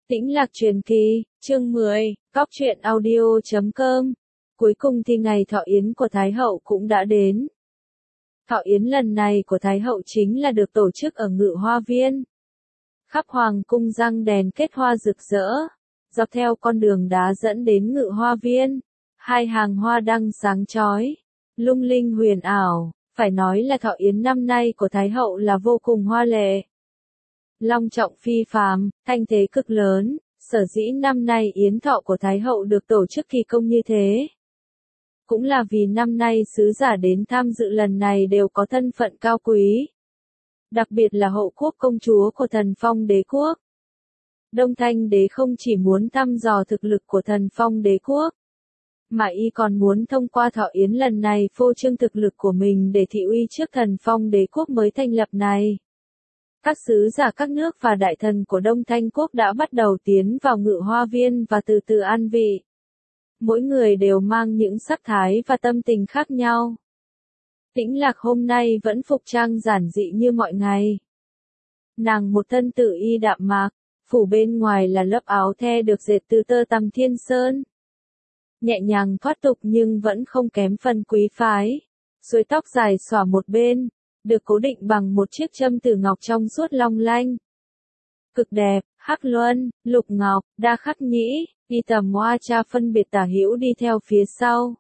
Tĩnh Lạc Truyền Kỳ, chương 10, Cóc truyện audio.com. Cuối cùng thì ngày thọ yến của Thái Hậu cũng đã đến. Thọ yến lần này của Thái Hậu chính là được tổ chức ở Ngự Hoa Viên. Khắp Hoàng cung răng đèn kết hoa rực rỡ. Dọc theo con đường đá dẫn đến Ngự Hoa Viên, hai hàng hoa đăng sáng chói, lung linh huyền ảo. Phải nói là thọ yến năm nay của Thái Hậu là vô cùng hoa lệ. Long trọng phi phàm, thanh thế cực lớn, sở dĩ năm nay yến thọ của Thái Hậu được tổ chức kỳ công như thế. Cũng là vì năm nay sứ giả đến tham dự lần này đều có thân phận cao quý. Đặc biệt là hậu quốc công chúa của Thần Phong Đế Quốc. Đông Thanh Đế không chỉ muốn thăm dò thực lực của Thần Phong Đế Quốc, mà y còn muốn thông qua thọ yến lần này phô trương thực lực của mình để thị uy trước Thần Phong Đế Quốc mới thành lập này. Các sứ giả các nước và đại thần của Đông Thanh Quốc đã bắt đầu tiến vào Ngự Hoa Viên và từ từ an vị. Mỗi người đều mang những sắc thái và tâm tình khác nhau. Tĩnh Lạc hôm nay vẫn phục trang giản dị như mọi ngày. Nàng một thân tự y đạm mạc, phủ bên ngoài là lớp áo the được dệt từ tơ tằm thiên sơn. Nhẹ nhàng thoát tục nhưng vẫn không kém phần quý phái. Xuôi tóc dài xõa một bên, được cố định bằng một chiếc châm từ ngọc trong suốt long lanh. Cực đẹp, hắc luân, lục ngọc, đa khắc nhĩ, y tầm hoa cha phân biệt tả hữu đi theo phía sau.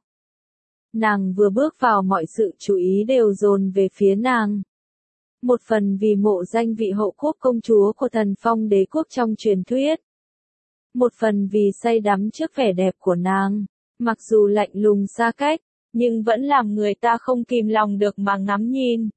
Nàng vừa bước vào mọi sự chú ý đều dồn về phía nàng. Một phần vì mộ danh vị hậu quốc công chúa của Thần Phong Đế Quốc trong truyền thuyết. Một phần vì say đắm trước vẻ đẹp của nàng, mặc dù lạnh lùng xa cách, nhưng vẫn làm người ta không kìm lòng được mà ngắm nhìn.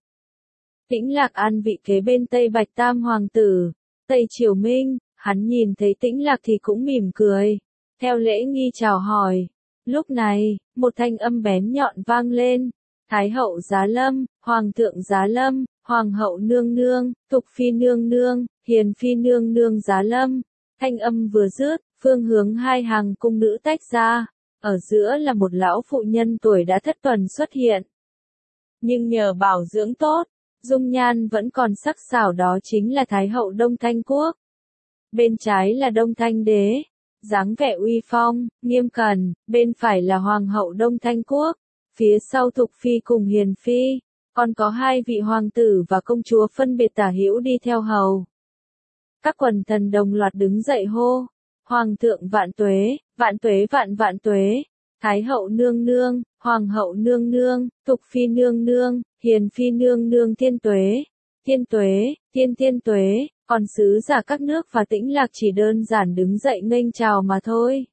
Tĩnh Lạc an vị kế bên Tây Bạch Tam Hoàng tử, Tây Triều Minh, hắn nhìn thấy Tĩnh Lạc thì cũng mỉm cười, theo lễ nghi chào hỏi. Lúc này, một thanh âm bén nhọn vang lên, Thái hậu giá lâm, Hoàng thượng giá lâm, Hoàng hậu nương nương, Thục phi nương nương, Hiền phi nương nương giá lâm. Thanh âm vừa dứt, phương hướng hai hàng cung nữ tách ra, ở giữa là một lão phụ nhân tuổi đã thất tuần xuất hiện. Nhưng nhờ bảo dưỡng tốt, dung nhan vẫn còn sắc sảo, đó chính là Thái hậu Đông Thanh Quốc. Bên trái là Đông Thanh Đế, dáng vẻ uy phong, nghiêm cẩn, bên phải là Hoàng hậu Đông Thanh Quốc, phía sau Thục phi cùng Hiền phi, còn có hai vị hoàng tử và công chúa phân biệt tả hữu đi theo hầu. Các quần thần đồng loạt đứng dậy hô, Hoàng thượng vạn tuế, vạn tuế vạn vạn tuế, Thái hậu nương nương, Hoàng hậu nương nương, Thục phi nương nương, Hiền phi nương nương thiên tuế, thiên tuế, thiên thiên tuế, còn sứ giả các nước và Tĩnh Lạc chỉ đơn giản đứng dậy nghênh chào mà thôi.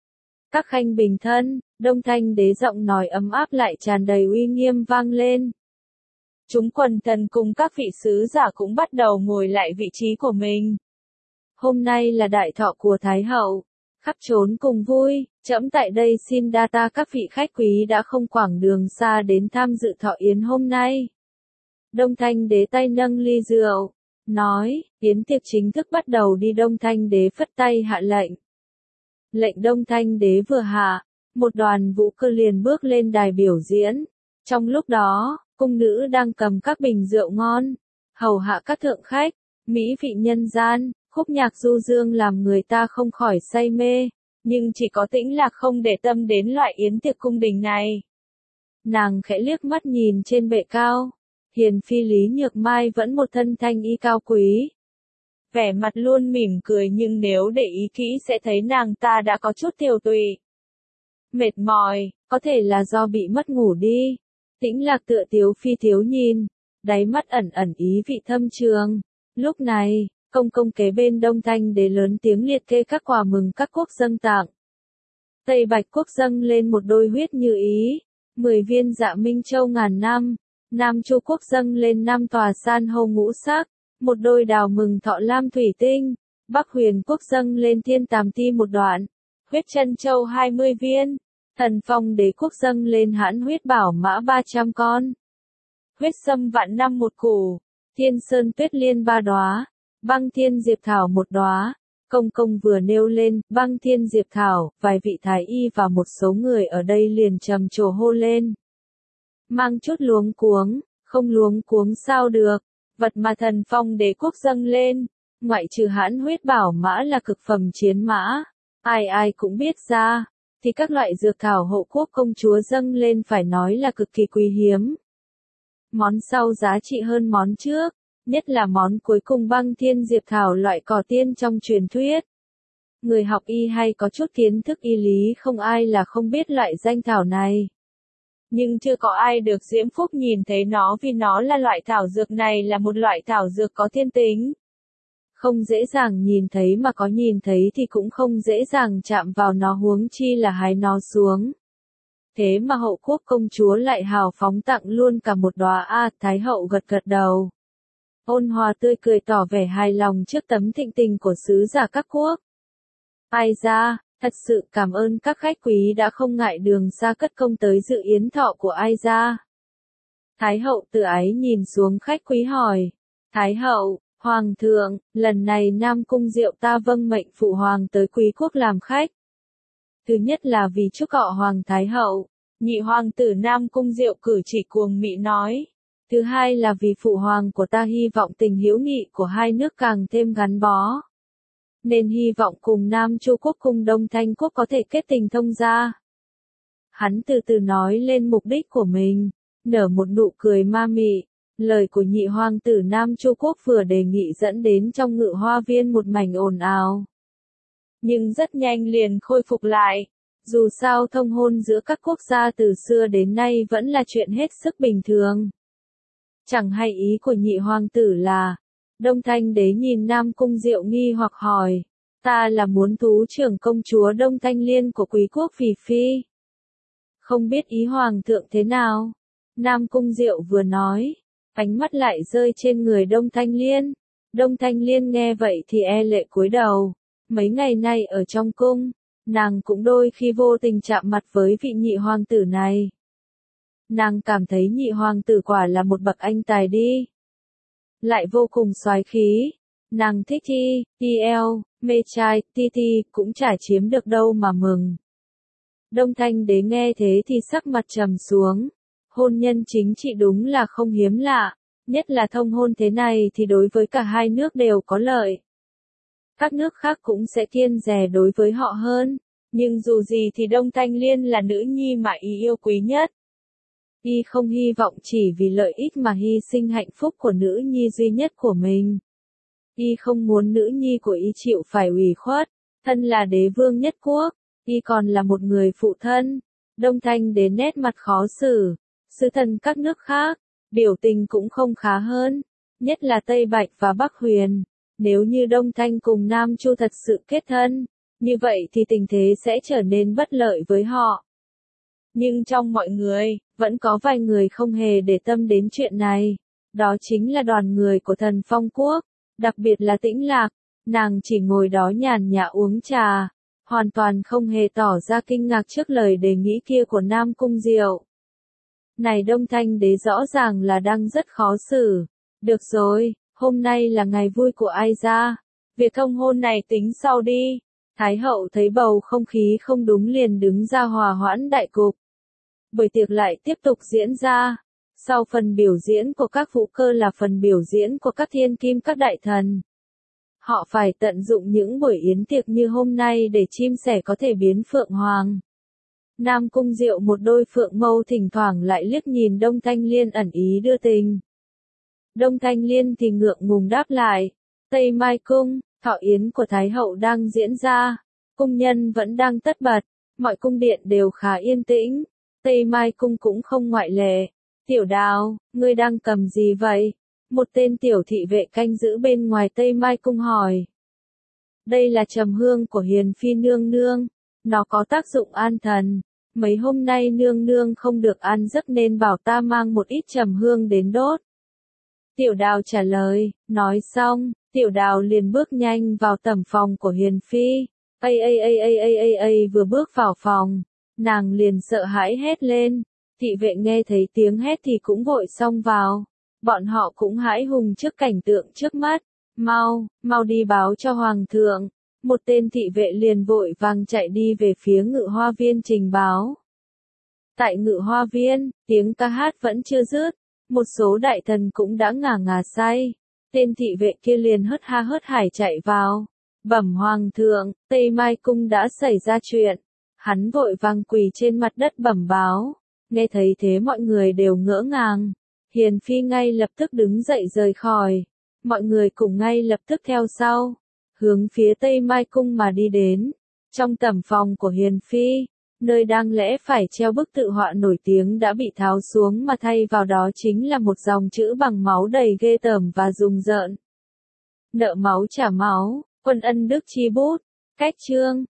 Các khanh bình thân, Đông Thanh Đế giọng nói ấm áp lại tràn đầy uy nghiêm vang lên. Chúng quần thần cùng các vị sứ giả cũng bắt đầu ngồi lại vị trí của mình. Hôm nay là đại thọ của Thái hậu, khắp trốn cùng vui, trẫm tại đây xin đa tạ các vị khách quý đã không quảng đường xa đến tham dự thọ yến hôm nay. Đông Thanh Đế tay nâng ly rượu, nói, yến tiệc chính thức bắt đầu đi. Đông Thanh Đế phất tay hạ lệnh. Lệnh Đông Thanh Đế vừa hạ, một đoàn vũ cơ liền bước lên đài biểu diễn. Trong lúc đó, cung nữ đang cầm các bình rượu ngon, hầu hạ các thượng khách, mỹ vị nhân gian, khúc nhạc du dương làm người ta không khỏi say mê, nhưng chỉ có Tĩnh Lạc không để tâm đến loại yến tiệc cung đình này. Nàng khẽ liếc mắt nhìn trên bệ cao, Hiền phi Lý Nhược Mai vẫn một thân thanh y cao quý. Vẻ mặt luôn mỉm cười nhưng nếu để ý kỹ sẽ thấy nàng ta đã có chút tiều tụy. Mệt mỏi, có thể là do bị mất ngủ đi. Tĩnh Lạc tựa tiếu phi thiếu nhìn, đáy mắt ẩn ẩn ý vị thâm trường. Lúc này, công công kế bên Đông Thanh Đế lớn tiếng liệt kê các quà mừng các quốc dâng tặng. Tây Bạch Quốc dâng lên một đôi huyết như ý, 10 viên dạ minh châu ngàn năm. Nam Chu Quốc dâng lên 5 tòa san hô ngũ sắc, một đôi đào mừng thọ lam thủy tinh. Bắc Huyền Quốc dâng lên thiên tàm ti một đoạn, huyết chân châu 20 viên. Thần Phong Đế Quốc dâng lên hãn huyết bảo mã 300 con. Huyết sâm vạn năm một củ, thiên sơn tuyết liên 3 đóa, băng thiên diệp thảo 1 đóa. Công công vừa nêu lên băng thiên diệp thảo, vài vị thái y và một số người ở đây liền trầm trồ hô lên. Mang chút luống cuống, không luống cuống sao được, vật mà Thần Phong Đế Quốc dâng lên, ngoại trừ hãn huyết bảo mã là cực phẩm chiến mã, ai ai cũng biết ra, thì các loại dược thảo hộ quốc công chúa dâng lên phải nói là cực kỳ quý hiếm. Món sau giá trị hơn món trước, nhất là món cuối cùng băng thiên diệp thảo loại cỏ tiên trong truyền thuyết. Người học y hay có chút kiến thức y lý không ai là không biết loại danh thảo này. Nhưng chưa có ai được diễm phúc nhìn thấy nó vì nó là loại thảo dược này là một loại thảo dược có thiên tính. Không dễ dàng nhìn thấy mà có nhìn thấy thì cũng không dễ dàng chạm vào nó huống chi là hái nó xuống. Thế mà hậu quốc công chúa lại hào phóng tặng luôn cả một đóa Thái hậu gật gật đầu. Ôn hòa tươi cười tỏ vẻ hài lòng trước tấm thịnh tình của sứ giả các quốc. Ai ra, thật sự cảm ơn các khách quý đã không ngại đường xa cất công tới dự yến thọ của ai ra. Thái hậu từ ái nhìn xuống khách quý hỏi. Thái hậu, Hoàng thượng, lần này Nam Cung Diệu ta vâng mệnh phụ hoàng tới quý quốc làm khách. Thứ nhất là vì chúc họ Hoàng Thái hậu, nhị hoàng tử Nam Cung Diệu cử chỉ cuồng mị nói. Thứ hai là vì phụ hoàng của ta hy vọng tình hữu nghị của hai nước càng thêm gắn bó. Nên hy vọng cùng Nam Chu quốc cùng Đông Thanh quốc có thể kết tình thông gia. Hắn từ từ nói lên mục đích của mình, nở một nụ cười ma mị. Lời của nhị hoàng tử Nam Chu quốc vừa đề nghị dẫn đến trong Ngự Hoa Viên một mảnh ồn ào. Nhưng rất nhanh liền khôi phục lại. Dù sao thông hôn giữa các quốc gia từ xưa đến nay vẫn là chuyện hết sức bình thường. Chẳng hay ý của nhị hoàng tử là, Đông Thanh đế nhìn Nam Cung Diệu nghi hoặc hỏi, ta là muốn thú trưởng công chúa Đông Thanh Liên của quý quốc Phỉ Phi. Không biết ý hoàng thượng thế nào? Nam Cung Diệu vừa nói, ánh mắt lại rơi trên người Đông Thanh Liên. Đông Thanh Liên nghe vậy thì e lệ cúi đầu. Mấy ngày nay ở trong cung, nàng cũng đôi khi vô tình chạm mặt với vị nhị hoàng tử này. Nàng cảm thấy nhị hoàng tử quả là một bậc anh tài đi. Lại vô cùng soái khí. Nàng thích mê trai, cũng chả chiếm được đâu mà mừng. Đông Thanh đế nghe thế thì sắc mặt trầm xuống. Hôn nhân chính trị đúng là không hiếm lạ, nhất là thông hôn thế này thì đối với cả hai nước đều có lợi. Các nước khác cũng sẽ kiêng dè đối với họ hơn, nhưng dù gì thì Đông Thanh Liên là nữ nhi mà y yêu quý nhất. Y không hy vọng chỉ vì lợi ích mà hy sinh hạnh phúc của nữ nhi duy nhất của mình. Y không muốn nữ nhi của y chịu phải ủy khuất, thân là đế vương nhất quốc, y còn là một người phụ thân. Đông Thanh đến nét mặt khó xử, sứ thần các nước khác, biểu tình cũng không khá hơn, nhất là Tây Bạch và Bắc Huyền. Nếu như Đông Thanh cùng Nam Chu thật sự kết thân, như vậy thì tình thế sẽ trở nên bất lợi với họ. Nhưng trong mọi người, vẫn có vài người không hề để tâm đến chuyện này. Đó chính là đoàn người của Thần Phong Quốc, đặc biệt là Tĩnh Lạc. Nàng chỉ ngồi đó nhàn nhã uống trà, hoàn toàn không hề tỏ ra kinh ngạc trước lời đề nghị kia của Nam Cung Diệu. Này Đông Thanh đế rõ ràng là đang rất khó xử. Được rồi, hôm nay là ngày vui của ai ra. Việc thông hôn này tính sau đi. Thái hậu thấy bầu không khí không đúng liền đứng ra hòa hoãn đại cục. Buổi tiệc lại tiếp tục diễn ra. Sau phần biểu diễn của các vũ cơ là phần biểu diễn của các thiên kim các đại thần. Họ phải tận dụng những buổi yến tiệc như hôm nay để chim sẻ có thể biến phượng hoàng. Nam Cung Diệu một đôi phượng mâu thỉnh thoảng lại liếc nhìn Đông Thanh Liên ẩn ý đưa tình. Đông Thanh Liên thì ngượng ngùng đáp lại. Tây Mai Cung, thọ yến của Thái hậu đang diễn ra. Cung nhân vẫn đang tất bật. Mọi cung điện đều khá yên tĩnh. Tây Mai Cung cũng không ngoại lệ. Tiểu Đào, ngươi đang cầm gì vậy? Một tên tiểu thị vệ canh giữ bên ngoài Tây Mai Cung hỏi. Đây là trầm hương của Hiền Phi nương nương. Nó có tác dụng an thần. Mấy hôm nay nương nương không được ăn giấc nên bảo ta mang một ít trầm hương đến đốt. Tiểu Đào trả lời, nói xong, Tiểu Đào liền bước nhanh vào tẩm phòng của Hiền Phi. Vừa bước vào phòng, nàng liền sợ hãi hét lên. Thị vệ nghe thấy tiếng hét thì cũng vội xông vào. Bọn họ cũng hãi hùng trước cảnh tượng trước mắt. Mau đi báo cho Hoàng thượng. Một tên thị vệ liền vội vàng chạy đi về phía Ngự Hoa Viên trình báo. Tại Ngự Hoa Viên, tiếng ca hát vẫn chưa dứt. Một số đại thần cũng đã ngà ngà say. Tên thị vệ kia liền hớt ha hớt hải chạy vào. Bẩm hoàng thượng, Tây Mai Cung đã xảy ra chuyện. Hắn vội vàng quỳ trên mặt đất bẩm báo. Nghe thấy thế mọi người đều ngỡ ngàng. Hiền phi ngay lập tức đứng dậy rời khỏi. Mọi người cùng ngay lập tức theo sau. Hướng phía Tây Mai Cung mà đi đến. Trong tẩm phòng của Hiền phi, nơi đang lẽ phải treo bức tự họa nổi tiếng đã bị tháo xuống mà thay vào đó chính là một dòng chữ bằng máu đầy ghê tởm và rùng rợn. Nợ máu trả máu, quân ân đức chi bút, cách chương.